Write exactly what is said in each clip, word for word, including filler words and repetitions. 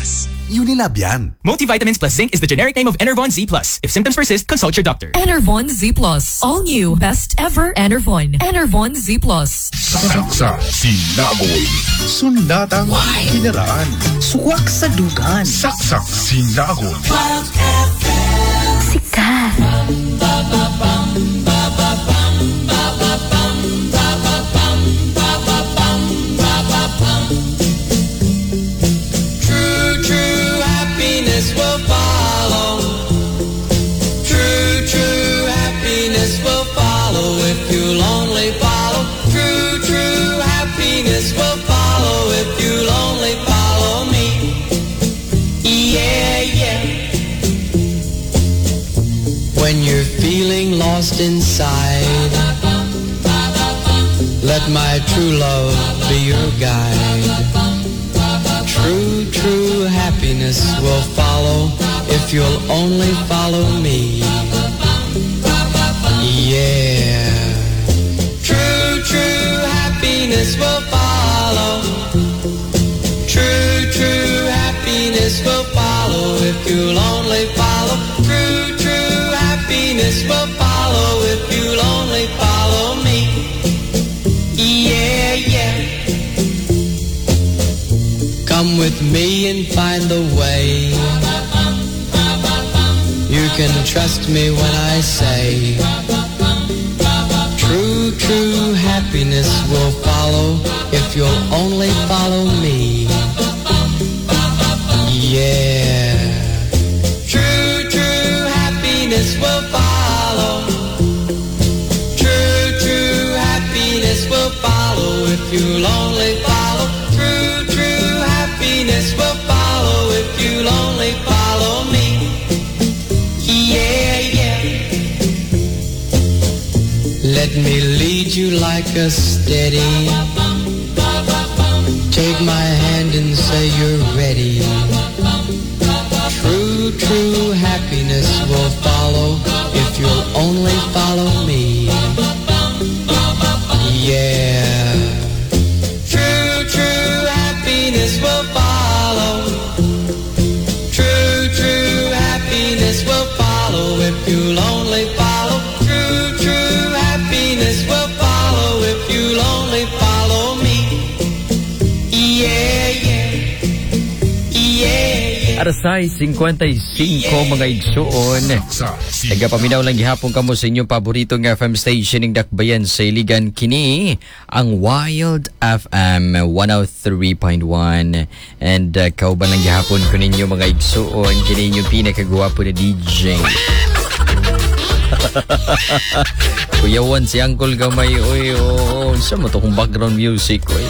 Plus. Unilab yan. Multivitamins plus zinc is the generic name of Enervon Z Plus. If symptoms persist, consult your doctor. Enervon Z Plus. All new. Best ever Enervon. Enervon Z Plus. Saksa sinagoy. Sundatang kinaraan. Suwak sa dugan. Saksak sinagoy. Sikat. Will follow. True, true happiness will follow if you'll only follow. True, true happiness will follow if you'll only follow me. Yeah, yeah. When you're feeling lost inside, let my true love be your guide. True, true happiness will follow if you'll only follow me. Yeah. True, true happiness will follow. True, true happiness will follow if you'll only follow. True, true happiness will follow if you'll only follow me. Yeah, yeah. Come with me and find the way. You can trust me when I say true, true happiness will follow if you'll only follow me. Yeah. True, true happiness will follow. True, true happiness will follow if you'll only follow. True, true happiness will follow if you'll only follow me. Yeah, yeah. Let me lead you like a steady. Take my hand and say you're ready. True, true happiness will follow if you'll only follow me. Yeah. True, true happiness will follow. True, true happiness will follow if you'll only follow. True, true happiness will follow if you'll only follow me. Yeah, yeah. Yeah, yeah. Arasay fifty-five mga igsoon. Nagapaminaw lang gihapon kamo sa inyong paboritong F M station ng Dakbayan sa Iligan kini ang Wild F M one oh three point one. And uh, kauban lang gihapon ko ninyo mga igsoon kini inyong pinakagwapo na D J. Kuyawan si Uncle Gamay. Oy, oh, sa mo to kung background music oy.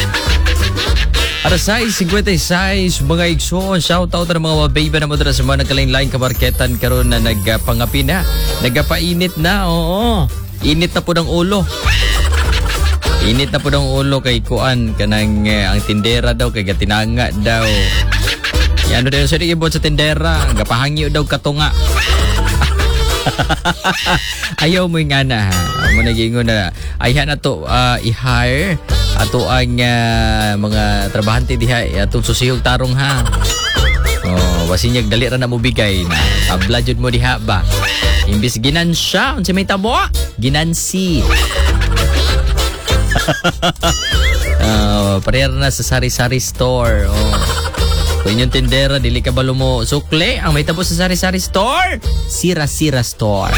Arasay fifty-six mga igsoon, shout out na mga baby na mo dira sa mga nagkalain-lain kamarketan karon na nagpangapi na, nagapainit na. Oo, init na po ng ulo. Init na po ng ulo kay kuan kanang uh, ang tindera daw kay gatinanga daw. Ano daw sa ibot sa tindera, gapahangyo daw katunga. Ayaw mo nga na ha. Mo nagingon na ayhan na to uh, i-hire ato ang uh, mga trabahante diha atong susihog tarong ha. Oh, wasinyag dali ra na mo bigay na. Tabla jud mo diha ba. Imbis ginansya, unsa may tabo? Ginansi. Oh, pareha na sa sari-sari store. Oh. Kung inyong tindera, dili ka balo mo sukle, ang may tabo sa sari-sari store, sira-sira store.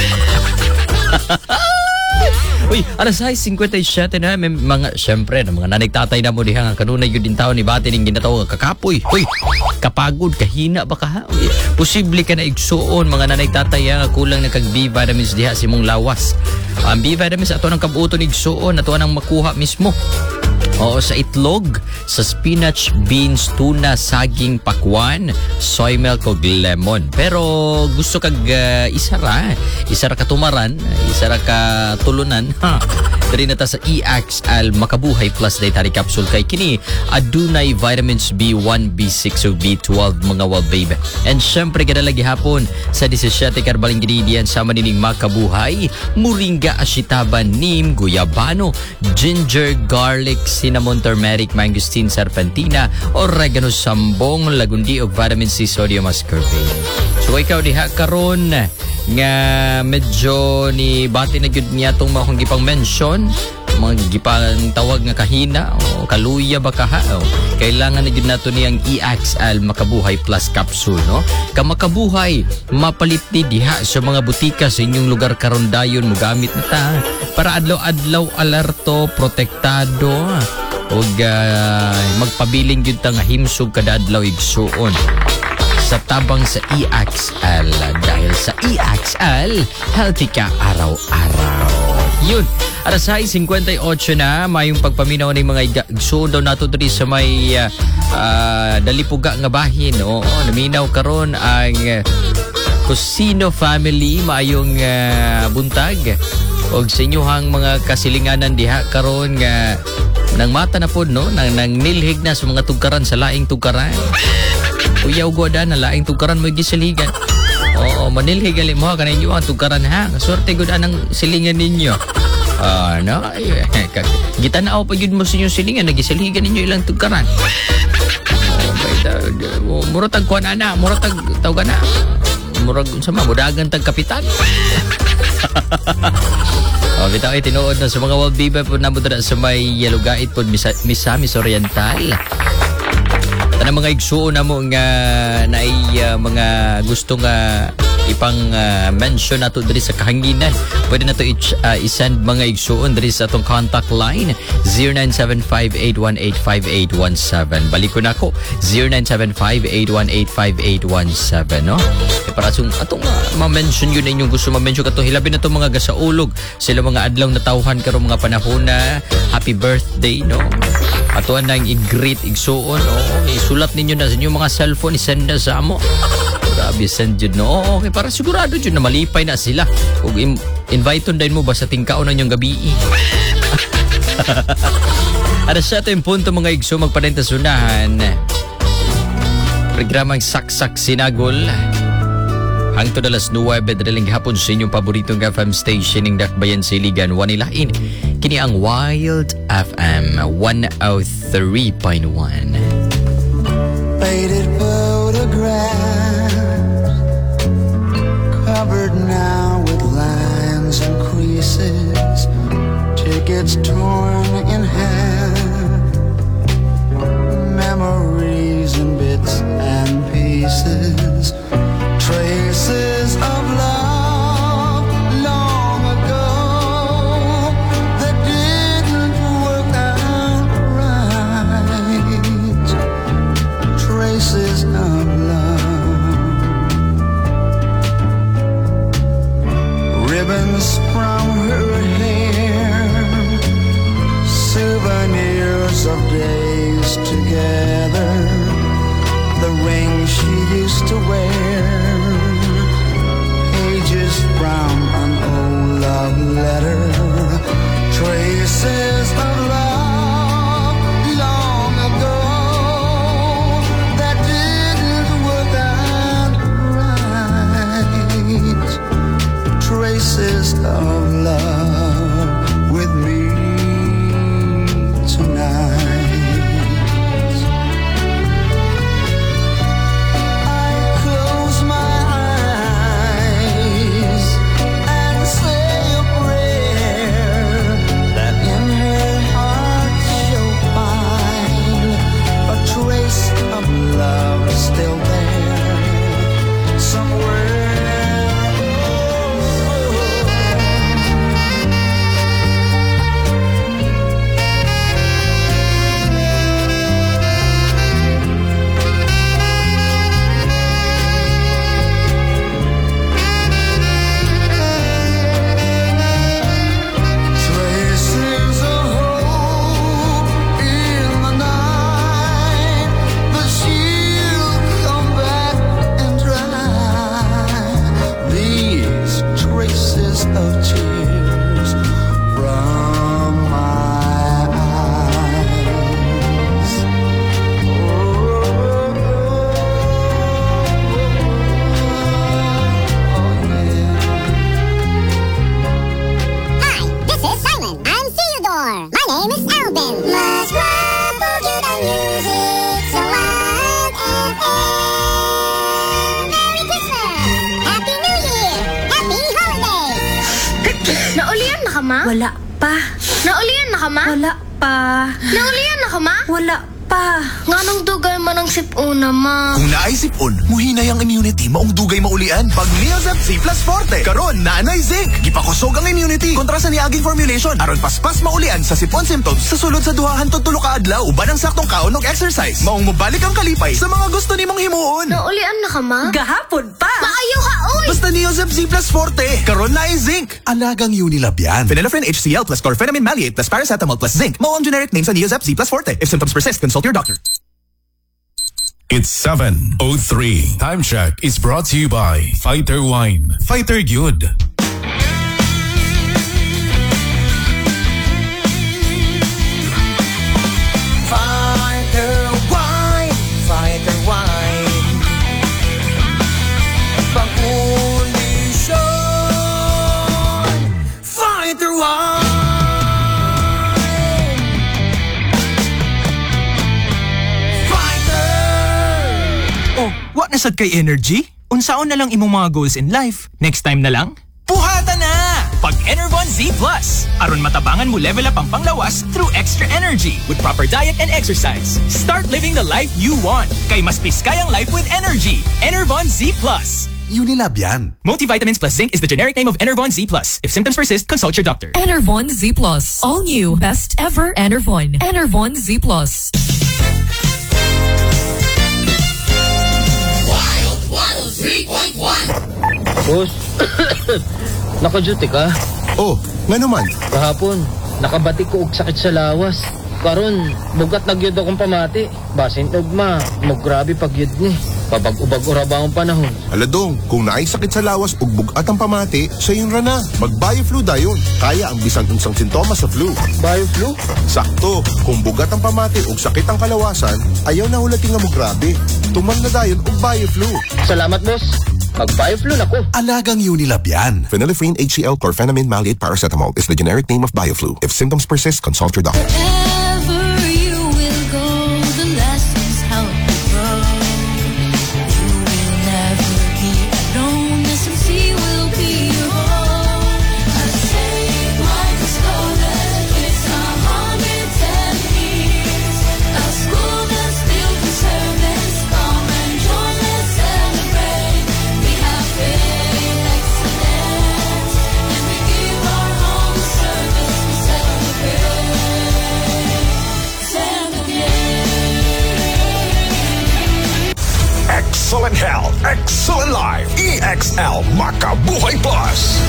Uy, alas fifty-seven na, may mga, syempre, na mga nanay-tatay na mo diha nga kanunay yun din tao ni bati ning ginataw nga kakapoy. Uy, kapagod, kahina ba ka ha? Uy, posible ka na igsuon, mga nanay-tatay nga kulang na kag B-vitamins diha si mong lawas. Ang B-vitamins ato ng kabuuton igsuon, ato nang makuha mismo. Oo, sa itlog, sa spinach, beans, tuna, saging, pakwan, soy milk o lemon. Pero gusto kag uh, isara, isara ka tumaran, isara ka tulunan, ha. Dari na ta sa E X L Makabuhay Plus Dietary Capsule kay kini adunay vitamins B one, B six o B twelve mga wal baby. And syempre kadalagi hapon sa seventeen herbal ingredients sa manining Makabuhay, moringa, ashitaba, neem, guyabano, ginger, garlic, cinnamon, cinnamon, turmeric, mangosteen, serpentina, oregano, sambong, lagundi o vitamin C, sodium ascorbate. So ikaw diha karon nga medyo ni bati na gyud niya tong mga kong gipang mention, mga gipang tawag nga kahina o kaluya ba kaha, o kailangan na gyud nato niyang E X L Makabuhay Plus capsule, no? Ka Makabuhay mapalit ni diha sa mga butika sa inyong lugar karon dayon mo gamit na ta para adlaw-adlaw alerto, protektado ug uh, magpabiling gyud ta nga himsog kada adlaw igsuon sa tabang sa E X L. Dahil sa E X L, healthy ka araw-araw. Yun. Alas ay fifty-eight na, mayong pagpaminaw ng mga igsoon daw nato diri sa may uh, uh, dalipuga nga bahin. Oo, naminaw karon ang uh, Cosino family, mayong uh, buntag. O sa inyohang mga kasilinganan diha karon nga nang mata na po, no? Nang, nang nilhig na sa mga tugkaran sa laing tugkaran. Uyaw goda na laing tugkaran mo gisiligan. Oo, manilhig gali mo ka ninyo ang tugkaran ha. Swerte goda ng silingan ninyo. Ah, uh, no? Gitanaw pa yun mo sa inyong silingan, nagisiligan ninyo ilang tugkaran. Oh, may muratag kuan ana, muratag tawag na. Murag sama mudagan tag kapitan. Oh, bitaw ay tinuod na sa mga waldibay po namo dira sa may Yalugait po Misamis Oriental. Tanang mga igsuon na mo nga na uh, mga gusto nga ipang uh, mention nato diri sa kahanginan. Pwede na to uh, i-send mga igsuon diri sa atong contact line zero nine seven five eight one eight five eight one seven. Balik ko na ko zero nine seven five eight one eight five eight one seven, no? E para sa atong uh, ma-mention yun na inyong gusto ma-mention kato hilabi na to mga gasaulog sila mga adlaw na tawhan karon mga panahon na happy birthday, no? Ato nang i-greet igsuon, oh, isulat ninyo na sa inyong mga cellphone, isend na sa amo. Grabe, send yun, no? Okay, para sigurado yun na malipay na sila. Kung im- invite on din mo ba sa tingkaon na yung gabi? Ada sa ito yung punto mga igso, magpanenta sunahan. Programang Saksak Sinagol. Hangtod alas nuwebe dadaling hapon sa inyong paboritong F M station ng Dakbayan Siligan, Wanilain. Kini ang Wild F M one oh three point one. Faded photographs covered now with lines and creases, tickets torn in half, memories in bits and pieces, traces of love long ago that didn't work out right, traces of love, ribbons from her hair, souvenirs of days together, the ring she used to wear, pages from an old love letter, traces of love long ago that didn't work out right, traces of love with me tonight. I close ma? Wala pa. Naulian na ka, ma? Wala pa. Naulian na ka, ma? Wala pa. Nga nang dugay man ang sipuna, ma. Kung naay sipon, muhinay ang immunity, maong dugay maulian. Pag Neozep C Plus Forte, karon naanay zinc. Gipakusog ang immunity kontra sa niaging formulation. Aron paspas maulian sa sipon symptoms sa sulod sa duhahan to tulo ka adlaw. Uban ang saktong kaon og exercise. Maong mobalik ang kalipay sa mga gusto nimong himuon. Naulian na ka, ma? Gahapon pa. Maayo ka, oy! Basta Neozep C Plus Forte, karon naay zinc. Alagang Unilab yan. Phenylephrine H C L plus chlorpheniramine maleate plus paracetamol plus zinc. Mao ang generic name sa Neozep C Plus Forte. If symptoms persist, consult your doctor. It's seven oh three. Time check is brought to you by Fighter Wine. Fighter Good. Fighter wine, fighter wine. Pang-ulisyon, fighter wine. Wa na sad kay energy? Unsaon na lang imong mga goals in life? Next time na lang? Puhata na! Pag Enervon Z Plus. Aron matabangan mo level up ang panglawas through extra energy with proper diet and exercise. Start living the life you want. Kay mas piskay ang life with energy. Enervon Z Plus. Unilab yan. Multivitamins plus zinc is the generic name of Enervon Z Plus. If symptoms persist, consult your doctor. Enervon Z Plus. All new. Best ever Enervon. Enervon Z Plus. Boss, naka-duty ka? Oh, nga naman. Kahapon, nakabatik ko og sakit sa lawas. Karon, bugat nagyod akong pamati. Basin ugma, maggrabe pagyod ni. Pabag-ubag ora ba ang panahon? Aladong, kung naay sakit sa lawas ug bugat ang pamati, sa yun ra na. Mag-Bioflu dayon. Kaya ang bisan unsang sintomas sa flu. Bioflu? Sakto, kung bugat ang pamati ug sakit ang kalawasan, ayaw na hulating nga mo grabe. Tuman na dayon og Bioflu. Salamat, boss. Mag-Bioflu na ko. Alagang Unilab yan. Phenylephrine H C L chlorpheniramine maleate paracetamol is the generic name of Bioflu. If symptoms persist, consult your doctor. Wherever you will go, the lessons help you grow. You will never be alone. S M C will be your home. A Saint Michael's College, it's a hundred ten years. A school that's built for service. Come and join, let's celebrate. We have faith, excellence, and we give our home service. We celebrate. Excellent health, excellent life. E X L Makabuhay Plus.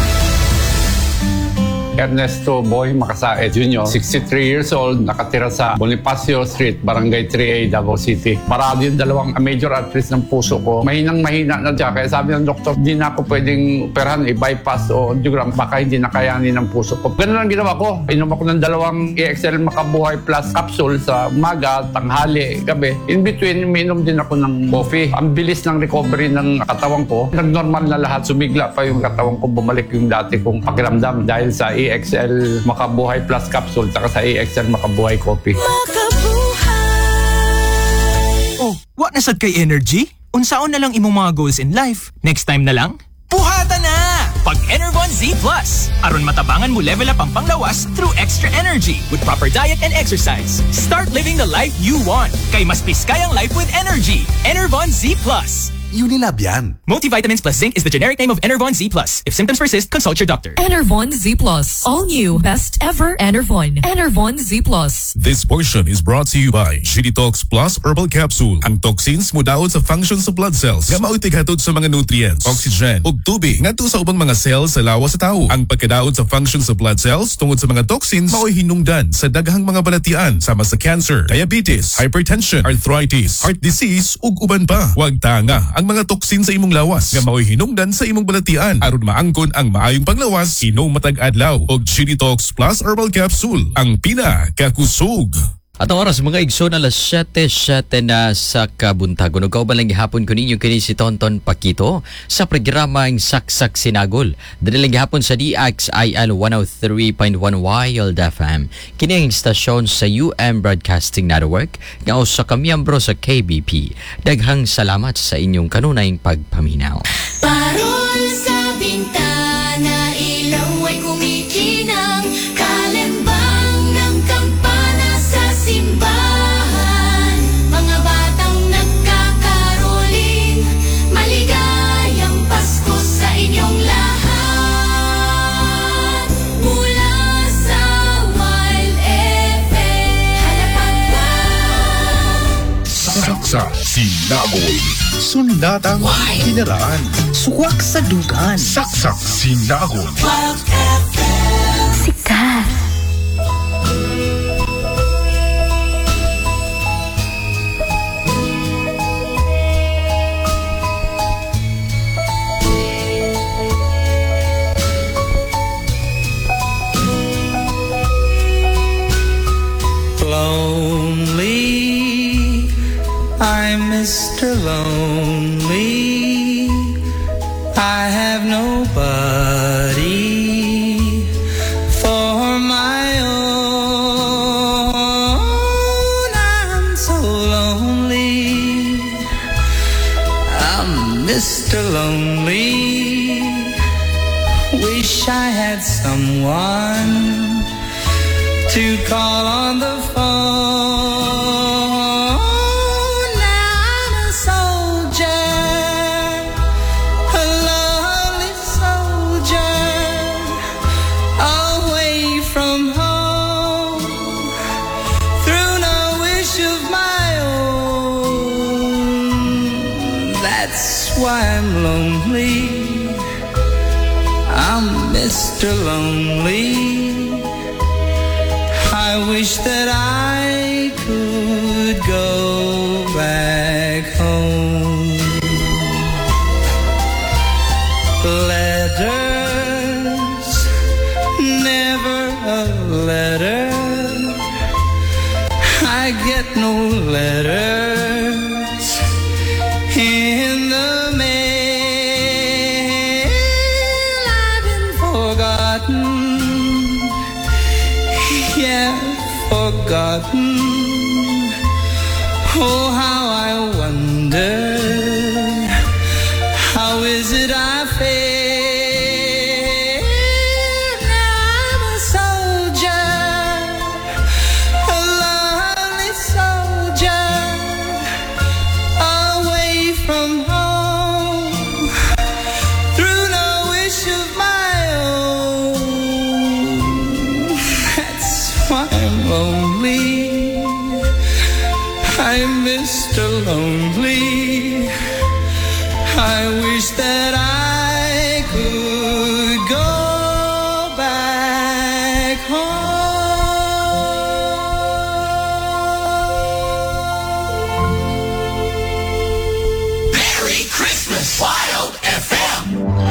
Ernesto Boy Macasae Junior, sixty-three years old, nakatira sa Bonifacio Street, Barangay three A, Davao City. Marami yung dalawang major arteries ng puso ko. Mahinang mahina na siya. Kaya sabi ng doktor, di na ako pwedeng operahan, i-bypass o angiogram. Baka hindi nakayanin ng puso ko. Ganun ang ginawa ko. Inom ako ng dalawang E X L Makabuhay Plus capsule sa umaga, tanghali, gabi. In between, uminom din ako ng coffee. Ang bilis ng recovery ng katawan ko. Nag-normal na lahat. Sumigla pa yung katawan ko. Bumalik yung dati kong pakiramdam dahil sa E X L Makabuhay Plus capsule saka sa E X L Makabuhay coffee. Oh, wa na sad kay energy? Unsaon na lang imong mga goals in life? Next time na lang? Puhata na! Pag Enervon Z Plus. Aron matabangan mo level up ang panglawas through extra energy with proper diet and exercise. Start living the life you want. Kay mas piskay ang life with energy. Enervon Z Plus. Unilab yan. Multivitamins plus zinc is the generic name of Enervon Z Plus. If symptoms persist, consult your doctor. Enervon Z Plus. All new. Best ever Enervon. Enervon Z Plus. This portion is brought to you by Shiritox Plus Herbal Capsule. Ang toxins mudaot sa functions sa blood cells. Nga mao'y hatod sa mga nutrients, oxygen, ug tubig ngadto sa ubang mga cells sa lawas sa tao. Ang pagkadaot sa functions sa blood cells tungod sa mga toxins mao'y hinungdan sa daghang mga balatian sama sa cancer, diabetes, hypertension, arthritis, heart disease ug uban pa. Huwag tanga ang mga toksin sa imong lawas nga mao'y hinungdan sa imong balatian aron maangkon ang maayong panglawas inom matag adlaw og Shiritox Plus Herbal Capsule ang pinakakusog. Atong oras mga igsoon alas siyete siyete na sa kabuntagon. Ug kauban lang gihapon ko ninyo kini si Tonton Pakito sa programang Saksak Sinagol. Dili lang gihapon sa D X I L one oh three point one Wild F M. Kini ang istasyon sa U M Broadcasting Network nga usa ka miyembro sa K B P. Daghang salamat sa inyong kanunayng pagpaminaw. Parol sa bintana, ilaw ay kumikinang. Sinabol. Sundatang kinaraan. Suwak sa dugan. Saksak sinahon. Sikat. Lonely, I'm Mister Lonely. I have nobody for my own. I'm so lonely. I'm Mister Lonely. Wish I had someone to call on the phone. I'm a soldier, a lonely soldier, away from home, through no wish of my own. That's why I'm lonely. I'm Mister Lonely. I wish that I could go back home. Letters, never a letter. I get no letters in the mail. I've been forgotten. Yeah, forgotten. Oh, how I wonder, how is it I feel? I'm a soldier, a lonely soldier, away from home, through no wish of my own. That's why I'm lonely. I'm Mister Lonely. I wish that I could go back home. Merry Christmas, Wild F M.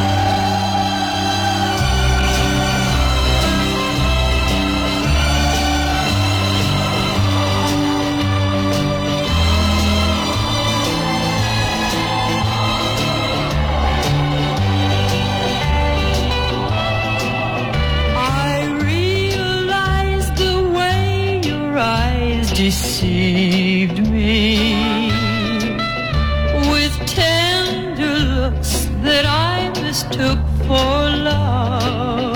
Deceived me with tender looks that I mistook for love.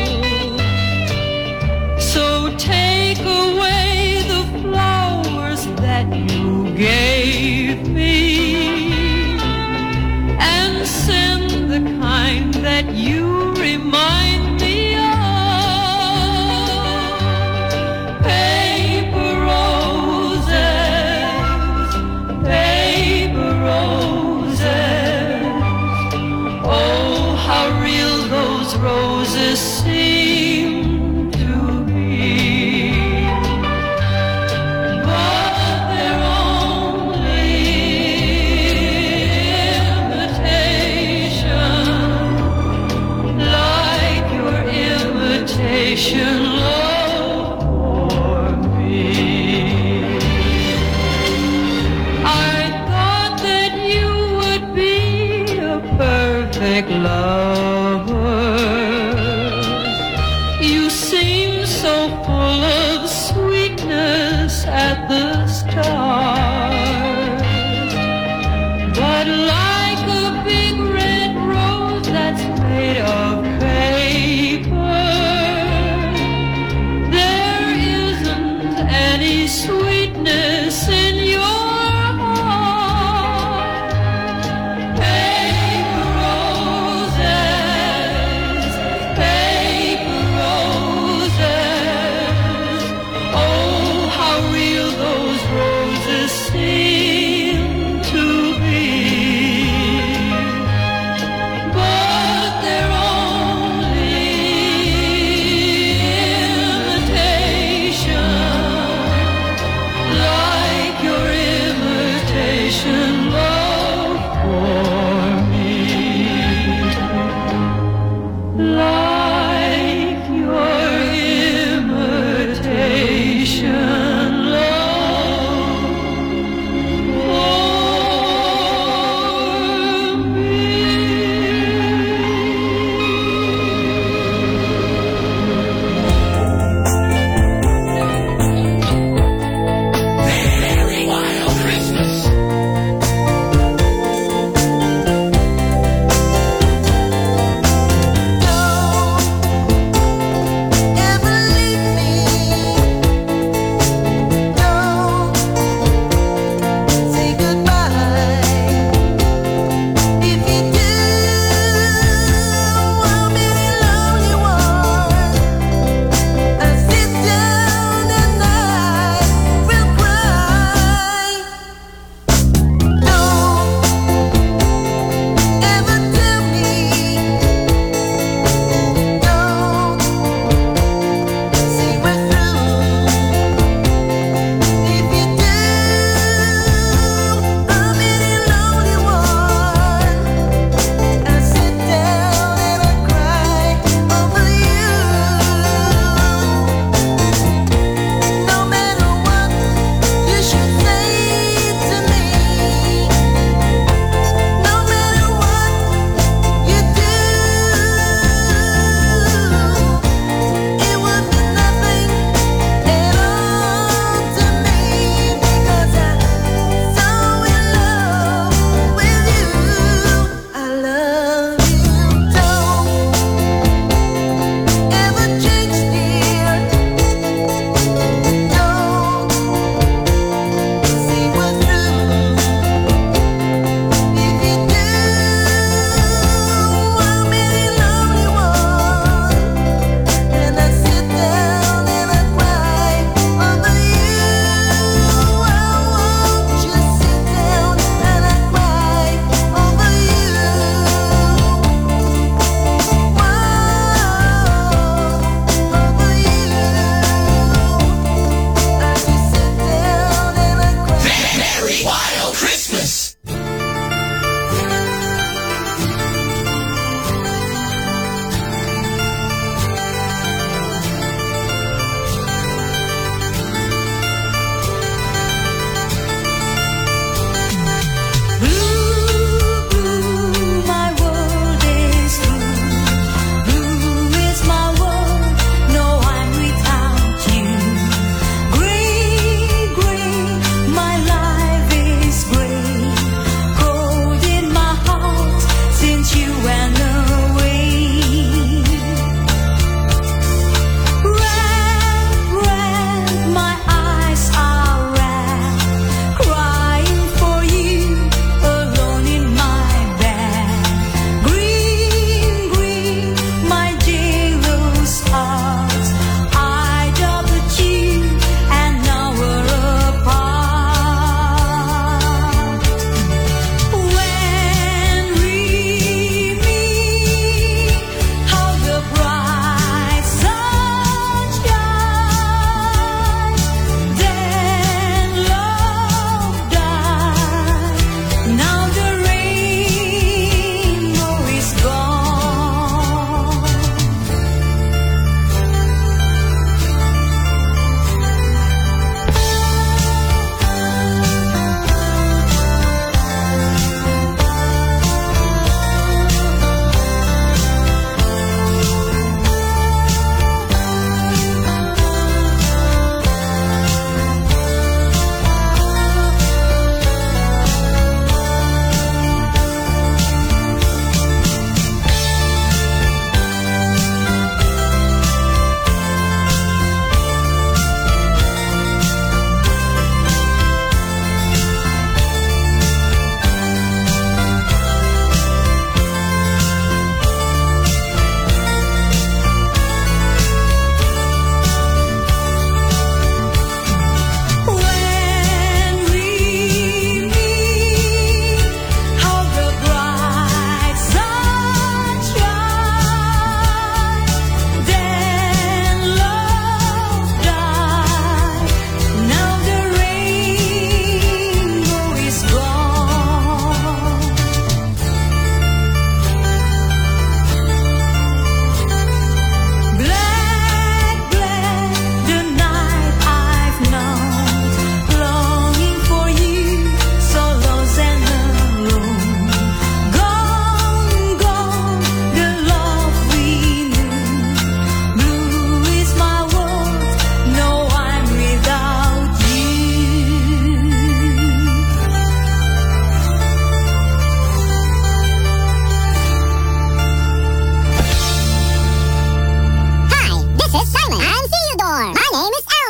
So take away the flowers that you gave me and send the kind that you remind me of. Roses seem to be, but they're only imitation, like your imitation love for me. I thought that you would be a perfect lover. Full of sweetness at the start, but like a big red rose that's made of paper, there isn't any sweetness in your heart. Paper roses.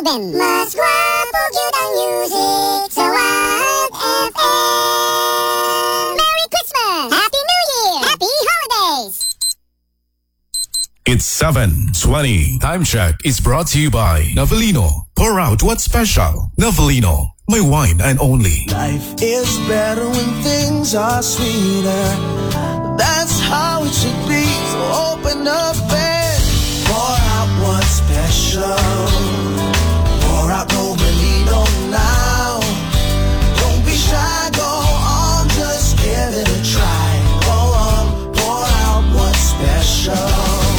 seven. Mas guwapo gyud ang music sa Wild F M. Merry Christmas! Happy New Year! Happy Holidays! It's seven twenty. Time check is brought to you by Novelino. Pour out what's special. Novelino, my wine and only. Life is better when things are sweeter. That's how it should be. So open up and pour out what's special. Pour out Novelino now. Don't be shy, go on, just give it a try. Go on, pour out what's special.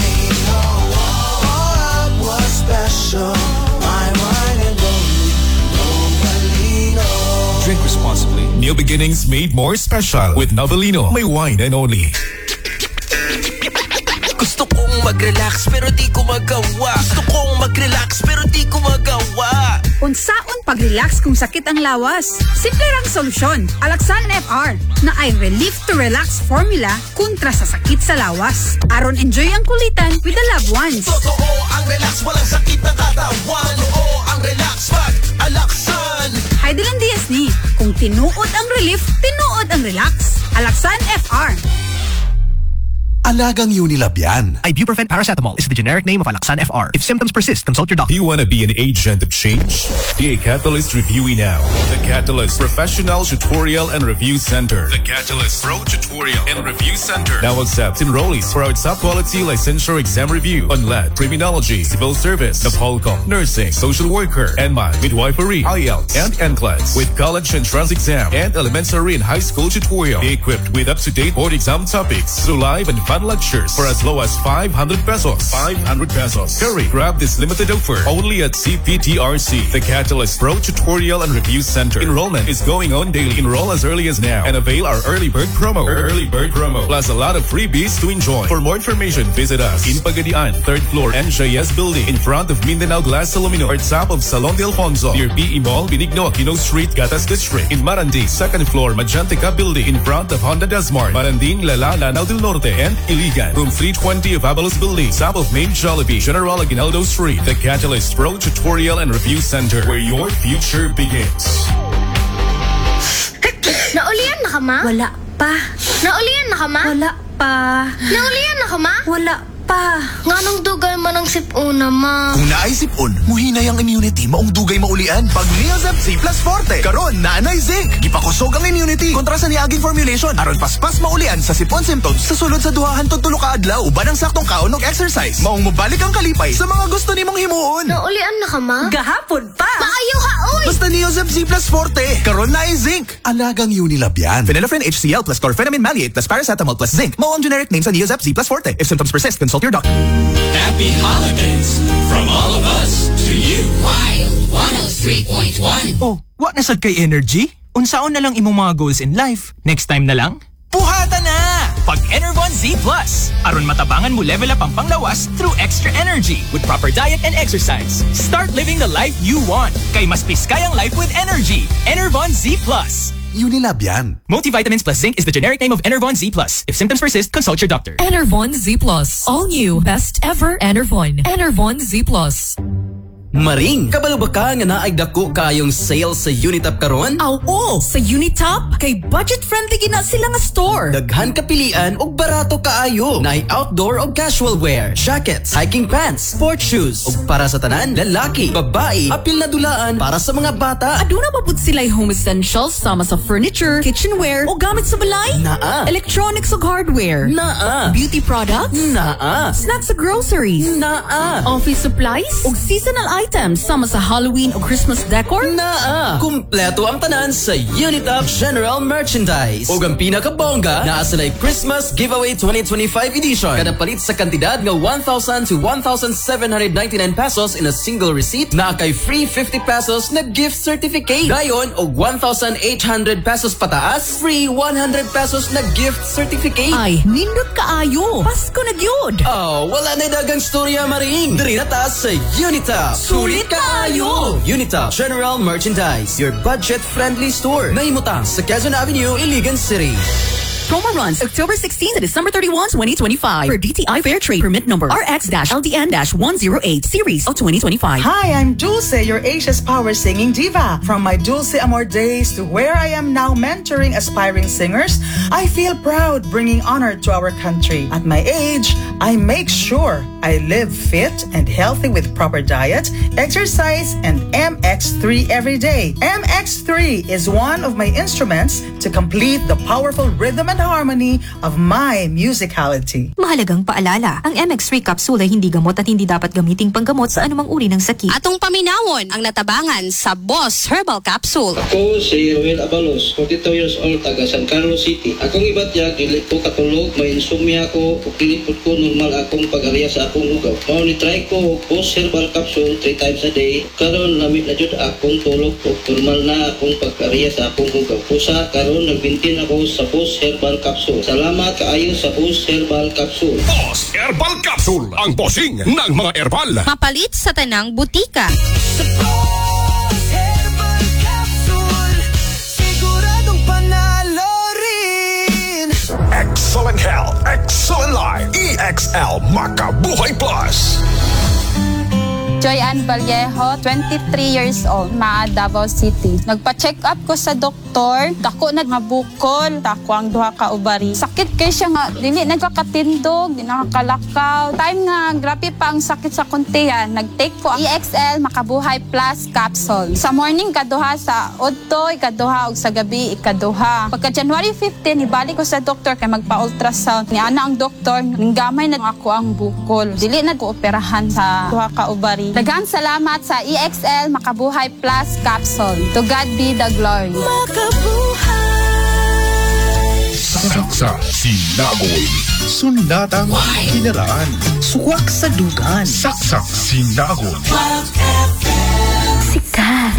Special, my wine and only Novelino. Drink responsibly. New beginnings made more special with Novelino, my wine and only. Gusto kong mag-relax pero di ko magawa. Gusto kong mag-relax pero di ko magawa. Unsaon pag-relax kung sakit ang lawas? Simple lang solusyon. Alaxan F R na ay Relief to Relax formula kontra sa sakit sa lawas. Aron enjoy ang kulitan with the loved ones. Totoo ang relax, walang sakit na katawan. Oo ang relax, pag-Alaxan. Ay Dylan Diaz ni, kung tinuod ang relief, tinuod ang relax. Alaxan F R. Alagang Unilab yan. Ibuprofen paracetamol is the generic name of Alaxan F R. If symptoms persist, consult your doctor. Do you want to be an agent of change? Be a Catalyst reviewee now. The Catalyst Professional Tutorial and Review Center. The Catalyst Pro Tutorial and Review Center now accepts enrollees for our top quality licensure exam review on L A D, Criminology, Civil Service, Napolcom, Nursing, Social Worker, N M A, Midwifery, I E L T S, and N C L E S. With college entrance exam and elementary and high school tutorial. Be equipped with up-to-date board exam topics through live and fun lectures for as low as five hundred pesos. five hundred pesos. Hurry, grab this limited offer only at C P T R C, the Catalyst Pro Tutorial and Review Center. Enrollment is going on daily. Enroll as early as now and avail our early bird promo. Early bird promo. Plus a lot of freebies to enjoy. For more information, visit us in Pagadian, third floor N J S building in front of Mindanao Glass Alumino or top of Salon de Alfonso near B E Mall, Benigno, Aquino Street, Gatas District. In Marandi, second floor Majantica building in front of Honda Desmart, Maranding, Lala, Lanao del Norte, and Iligan. Room three twenty of Abalos Building, south of Main Jollibee, General Aguinaldo Street. The Catalyst Pro Tutorial and Review Center, where your future begins. Naulian na ka, ma? Wala pa. Naulian na ka, ma? Wala pa. Naulian na ka, ma? Wala pa. Nganong dugay man ang sipuna, ma? Kung naay sipon, muhinay ang immunity maong dugay maulian. Pag Neozep C Plus Forte, karon naanay zinc. Gipakusog ang immunity kontra sa niaging formulation. Aron paspas maulian sa sipon symptoms sa sulod sa duhahan to tulo ka adlaw uban ang saktong kaon og exercise. Maong mobalik ang kalipay sa mga gusto nimong himuon. Naulian na ka, ma? Gahapon pa. Maayo ha, uy! Basta Neozep C Plus Forte, karon naay zinc. Alagang Unilab yan. Phenylephrine H C L plus chlorphenamine maleate plus paracetamol plus zinc. Mao ang generic name sa Neozep C Plus Forte. If symptoms persist, consult your doctor. Happy holidays from all of us to you. Wild one oh three point one. Oh, what na sad kay energy? Unsaon na lang imong mga goals in life? Next time na lang? Puhata na! Pag Enervon Z Plus. Aron matabangan mo level up ang panglawas through extra energy with proper diet and exercise. Start living the life you want. Kay mas piskayang life with energy. Enervon Z Plus. Unilab yan. Multivitamins plus zinc is the generic name of Enervon Z Plus. If symptoms persist, consult your doctor. Enervon Z Plus. All new. Best ever Enervon. Enervon Z Plus. Maring, kabalo ba ka nga naay dako kayong sale sa Unitop karon? Aw, oo, sa Unitop kay budget-friendly gina sila nga store. Daghan kapilian og barato kaayo. Naay outdoor og casual wear, jackets, hiking pants, sport shoes, ug para sa tanan, lalaki, babae, apil na dulaan para sa mga bata. Aduna pa pud sila'y home essentials sama sa furniture, kitchenware o gamit sa balay. Naa. Electronics ug hardware. Naa. Beauty products. Naa. Snacks ug groceries. Naa. Office supplies ug seasonal items sama sa Halloween o Christmas decor. Naa. Kumpleto ang tanan sa Unitop General Merchandise. Ug ang pinakabongga, naa sila'y Christmas Giveaway twenty twenty-five edition. Kada palit sa kantidad nga one thousand to one thousand seven hundred ninety-nine pesos in a single receipt, naa kay free fifty pesos na gift certificate. Dayon og one thousand eight hundred pesos pataas, free one hundred pesos na gift certificate. Ay, nindot kaayo. Pasko na gyud. Oh, wala na dagang storya, Maring. Diri na ta sa Unitop. Sulit kaayo! Unitop General Merchandise, your budget-friendly store. Nahimutang sa Quezon Avenue, Iligan City. promo runs October sixteenth to December thirty-first, twenty twenty-five. Per D T I Fair Trade Permit Number R X L D N one oh eight Series of twenty twenty-five. Hi, I'm Dulce, your Asia's Power singing diva. From my Dulce Amor days to where I am now mentoring aspiring singers, I feel proud bringing honor to our country. At my age, I make sure I live fit and healthy with proper diet, exercise, and M X three every day. M X three is one of my instruments to complete the powerful rhythm and harmony of my musicality. Mahalagang paalala, ang M X three capsule ay hindi gamot at hindi dapat gamiting panggamot sa anumang uri ng sakit. Atong paminawon ang natabangan sa Boss Herbal Capsule. Ako si Ruel Abalos, forty-two years old, taga San Carlos City. Akong ibatya, dili ko katulog, may insomnia ko, o kilipot ko, normal akong pag-ariya sa akong ugaw. Mao ni try ko Boss Herbal Capsule three times a day. Karon lamit na jud akong tulog o normal na akong pag-ariya sa akong ugaw. Pusa karon nagbintin ako sa Boss Herbal Capsule. Salamat kaayo sa Boss Herbal Capsule. Boss Herbal Capsule, ang bossing ng mga herbal. Mapalit sa tanang butika. Excellent health, excellent life. E X L Makabuhay Plus. Joy Ann Vallejo, twenty-three years old, Maa, Davao City. Nagpa-check up ko sa doktor, dako na nga bukol, dako ang duha ka ubari. Sakit kay siya nga, dili nagkakatindog, di nakakalakaw. Time nga, grabe pa ang sakit sa kuntiyan, nag-take ko ang E X L Makabuhay Plus capsule. Sa morning, kaduha, sa udto, ikaduha, ug sa gabi, ikaduha. Pagka January fifteen, ibalik ko sa doktor kay magpa-ultrasound. Ni ana ang doktor, ninggamay na ako ang bukol. Dili na ko operahan sa duha ka ubari. Daghang salamat sa E X L Makabuhay Plus Capsule. To God be the glory. Makabuhay. Saksa sinagoy. Sundatang kinaraan. Suwak sa dugan. Saksak sinagoy. Sikat.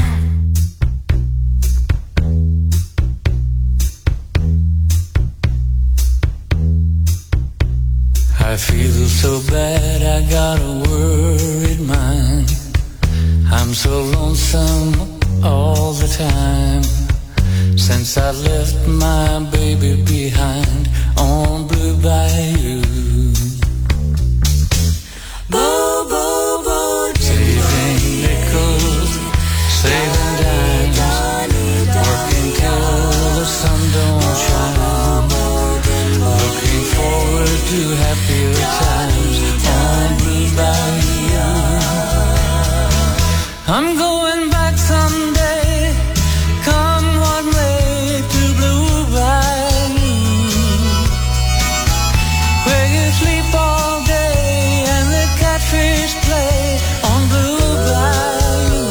I feel so bad, I got a worried mind. I'm so lonesome all the time. Since I left my baby behind on Blue Bayou. Boo, boo, boo, saving nickels, saving dimes, working till the sun don't shine. Looking forward to happier times on Blue Bayou. I'm going back someday, come what may, to Blue Bayou, where you sleep all day and the catfish play on Blue Bayou.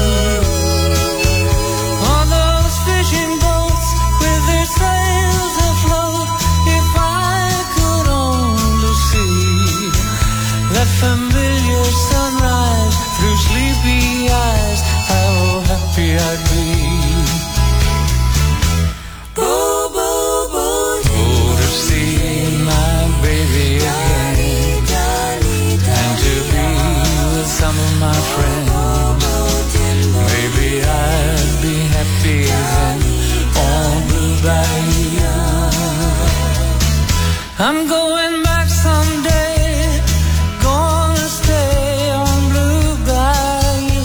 All those fishing boats with their sails afloat, if I could only see that familiar sunrise through sleepy eyes, how happy I'd be. Boo, boo, boo. Oh, to see my baby again, and to be with some of my friends. Maybe I'd be happy then on Blue Bayou. I'm going back someday, gonna stay on Blue Bayou,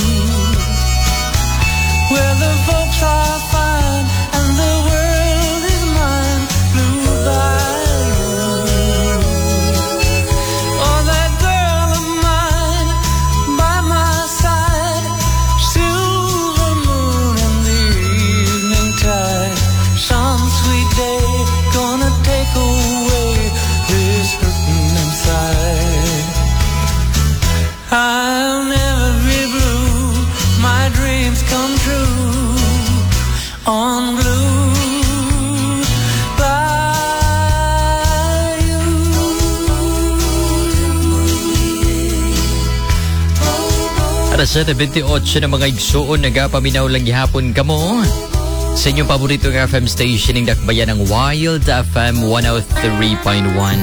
where the folks are fine and the world is mine. Blue Bayou. Oh, that girl of mine by my side, silver moon and the evening tide. Some sweet day gonna take away this hurting inside. I'll never be blue, my dreams come true on Blue Bayou. Alas seven twenty-eight na mga igsuon, nagapaminaw lang gihapon kamo sa inyong paborito ng F M station ng dakbayan ng Wild F M one oh three point one.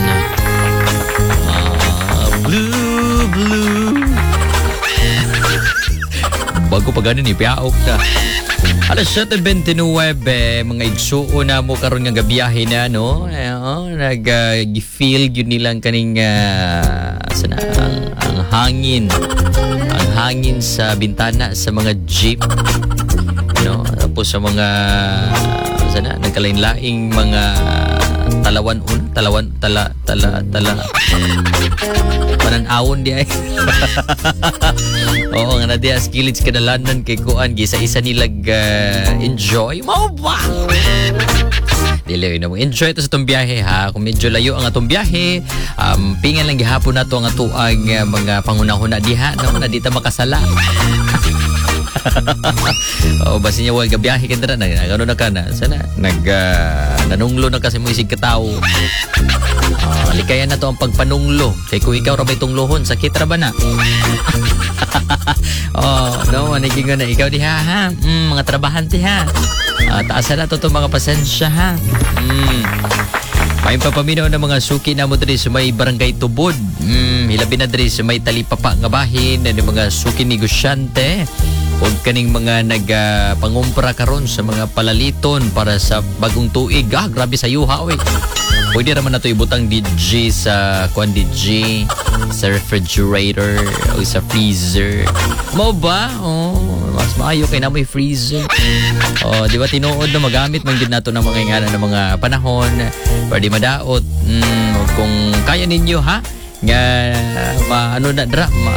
Ah, blue, blue. bago pa ganin, ipiaok na. Alas seven twenty-nine, mga igsuo na mo karon nga gabiyahe na, no? Uh, Nag-feel uh, yun nilang kaning uh, sana, ang, ang hangin. Ang hangin sa bintana sa mga jeep. No? Tapos sa mga sana, nagkalain-laing mga talawan un, talawan, tala, tala, tala. Pananawon di ay. Oo nga na di as kilid kadalanan kay kuan gisa-isa nilag uh, enjoy mo ba? Dili na mo enjoy to sa tong biyahe ha. Kung medyo layo ang atong biyahe, um, pingan lang gihapon nato ang atuang uh, mga pangunahuna diha no na di ta makasala. Oh, basi niya wag gabiyahe ka dira na gano na kana sana nag uh, nanunglo na kasi mo isig katawo. Uh, likayan na to ang pagpanunglo kay kung ikaw ra bay tunglohon sakit ra ba na? Oh, no, maniging na ikaw diha ha. Mm, mga trabahante ha. Uh, taasan na to to mga pasensya ha. Mm. May papaminaw ng mga suki na mo diri sa may barangay Tubod. Mm, hilabi na diri sa may talipapa nga bahin ng mga suki negosyante. Huwag kaning mga nagpangumpra uh, karon sa mga palaliton para sa bagong tuig. Ah, grabe sa yuha, oy. Pwede naman na ito ibutang D J sa kuan D J, sa refrigerator, o sa freezer. Mo ba? Oh, mas maayo kay na may freezer. Oh, di ba tinuod na magamit man gid nato ng mga ingana ng mga panahon. Pwede madaot. Mm, kung kaya ninyo ha, nga ma, ano na dra, ma,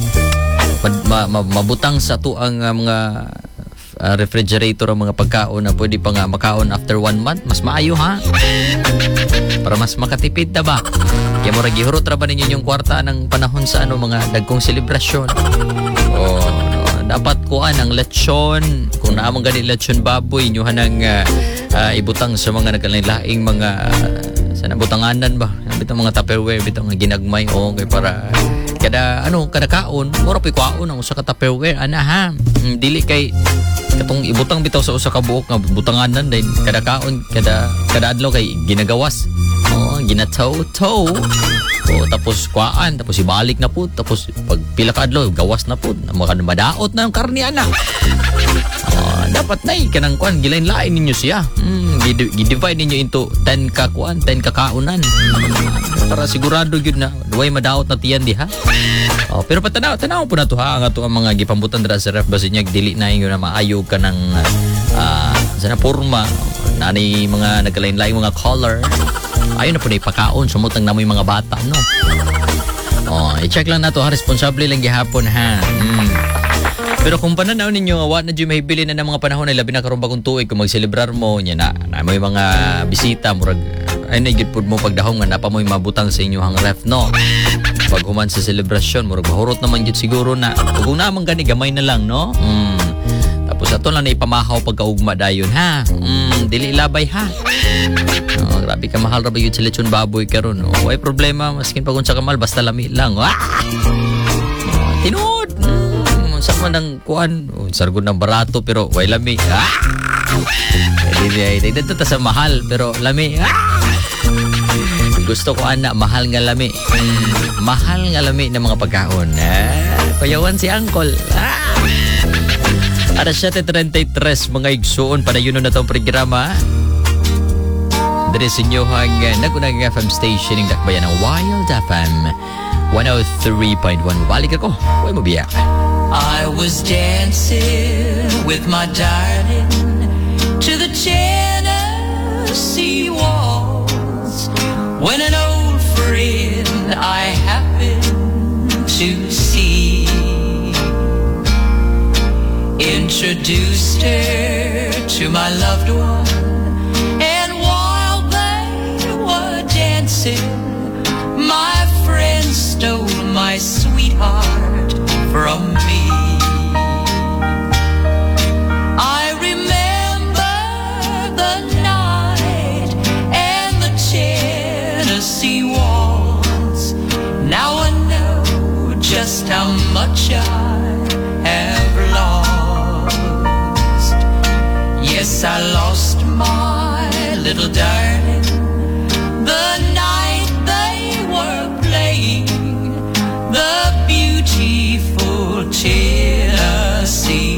Ma, ma, mabutang sa to ang uh, mga uh, refrigerator ang mga pagkaon na pwede pa nga makaon after one month. Mas maayo ha para mas makatipid na ba kaya mo ragihurot ra ba ninyo yung kwarta ng panahon sa ano mga dagkong selebrasyon. O dapat kuan ang lechon kung naamang gani lechon baboy nyo hanang uh, uh, ibutang sa mga nagkalain-laing mga uh, sana butanganan ba bitang mga tupperware bitang ginagmay o okay para kada ano kada kaon mura pa kuaon ang usa ka tupperware ana ha. Mm, dili kay katong ibutang bitaw sa usa ka buok nga butanganan din kada kaon kada kada adlaw kay ginagawas oh ginataw-taw oh tapos kuan tapos ibalik na pud tapos pag pila ka adlaw gawas na pud madaot na ang karne ana. Oh, dapat nay kanang kuan gilain-lain ninyo siya. Mm, gi-divide ninyo into ten ka kuan ten ka kaunan para sigurado gyud na way madaot na tiyan di ha. Oh, pero patanaw tanaw po na to ha ang ato ang mga gipambutan dira sa ref basi niya dili na inyo na maayo ka ng uh, sana porma nani mga nagkalain-lain mga color ayon na po na ipakaon sumutang na mo yung mga bata no. Oh, i-check lang na to ha responsable lang gihapon ha. Mm. Pero kung pananaw ninyo, wa na dyan mahibili na ng mga panahon na labi na karon bagong tuig kung magselebrar mo, niya na, na may mga bisita, murag, ay na igid mo pagdahong nga, napa mo yung mabutang sa inyo hang ref, no? Pag human sa selebrasyon, murag mahurot naman dyan siguro na, kung naman gani, gamay na lang, no? Mm. Tapos ato lang na ipamahaw pagkaugma dayon, ha? Mm, dili labay, ha? Oh, grabe ka mahal ra ba yun sa lechon baboy karon, no? Way problema, maskin pag unsa ka mahal, basta lami lang, ah! Oh, tinood! Sa man ng kuan, oh, sargon ng barato pero way lami. Ah! Hindi hindi dito sa mahal pero lami. Ah! Gusto ko ana mahal nga lami. Mm, mahal nga lami ng mga pagkaon. Ah, payawan si Uncle. Ah! Alas seven thirty-three mga igsuon para yun na tong programa. Dere sa inyo hang nagunang F M station ng dakbayan ng Wild F M one oh three point one. Balik ako. Way mo biyak. I was dancing with my darling to the Tennessee waltz when an old friend I happened to see introduced her to my loved one, and while they were dancing, my friend stole my sweetheart from me. I remember the night and the Tennessee waltz. Now I know just how much I have lost. Yes, I lost my little darling the night they were playing the beautiful Tennessee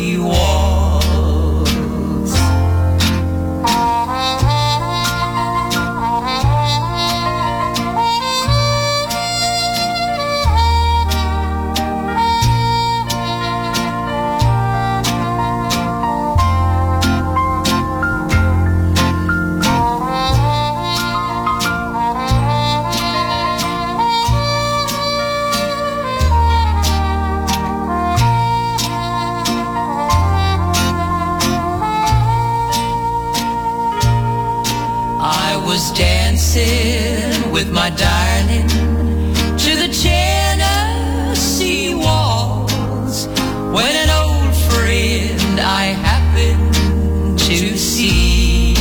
dancing with my darling to the Tennessee waltz when an old friend I happened to see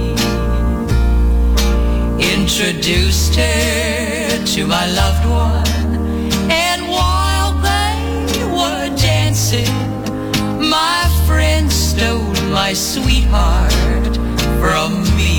introduced her to my loved one, and while they were dancing, my friend stole my sweetheart from me.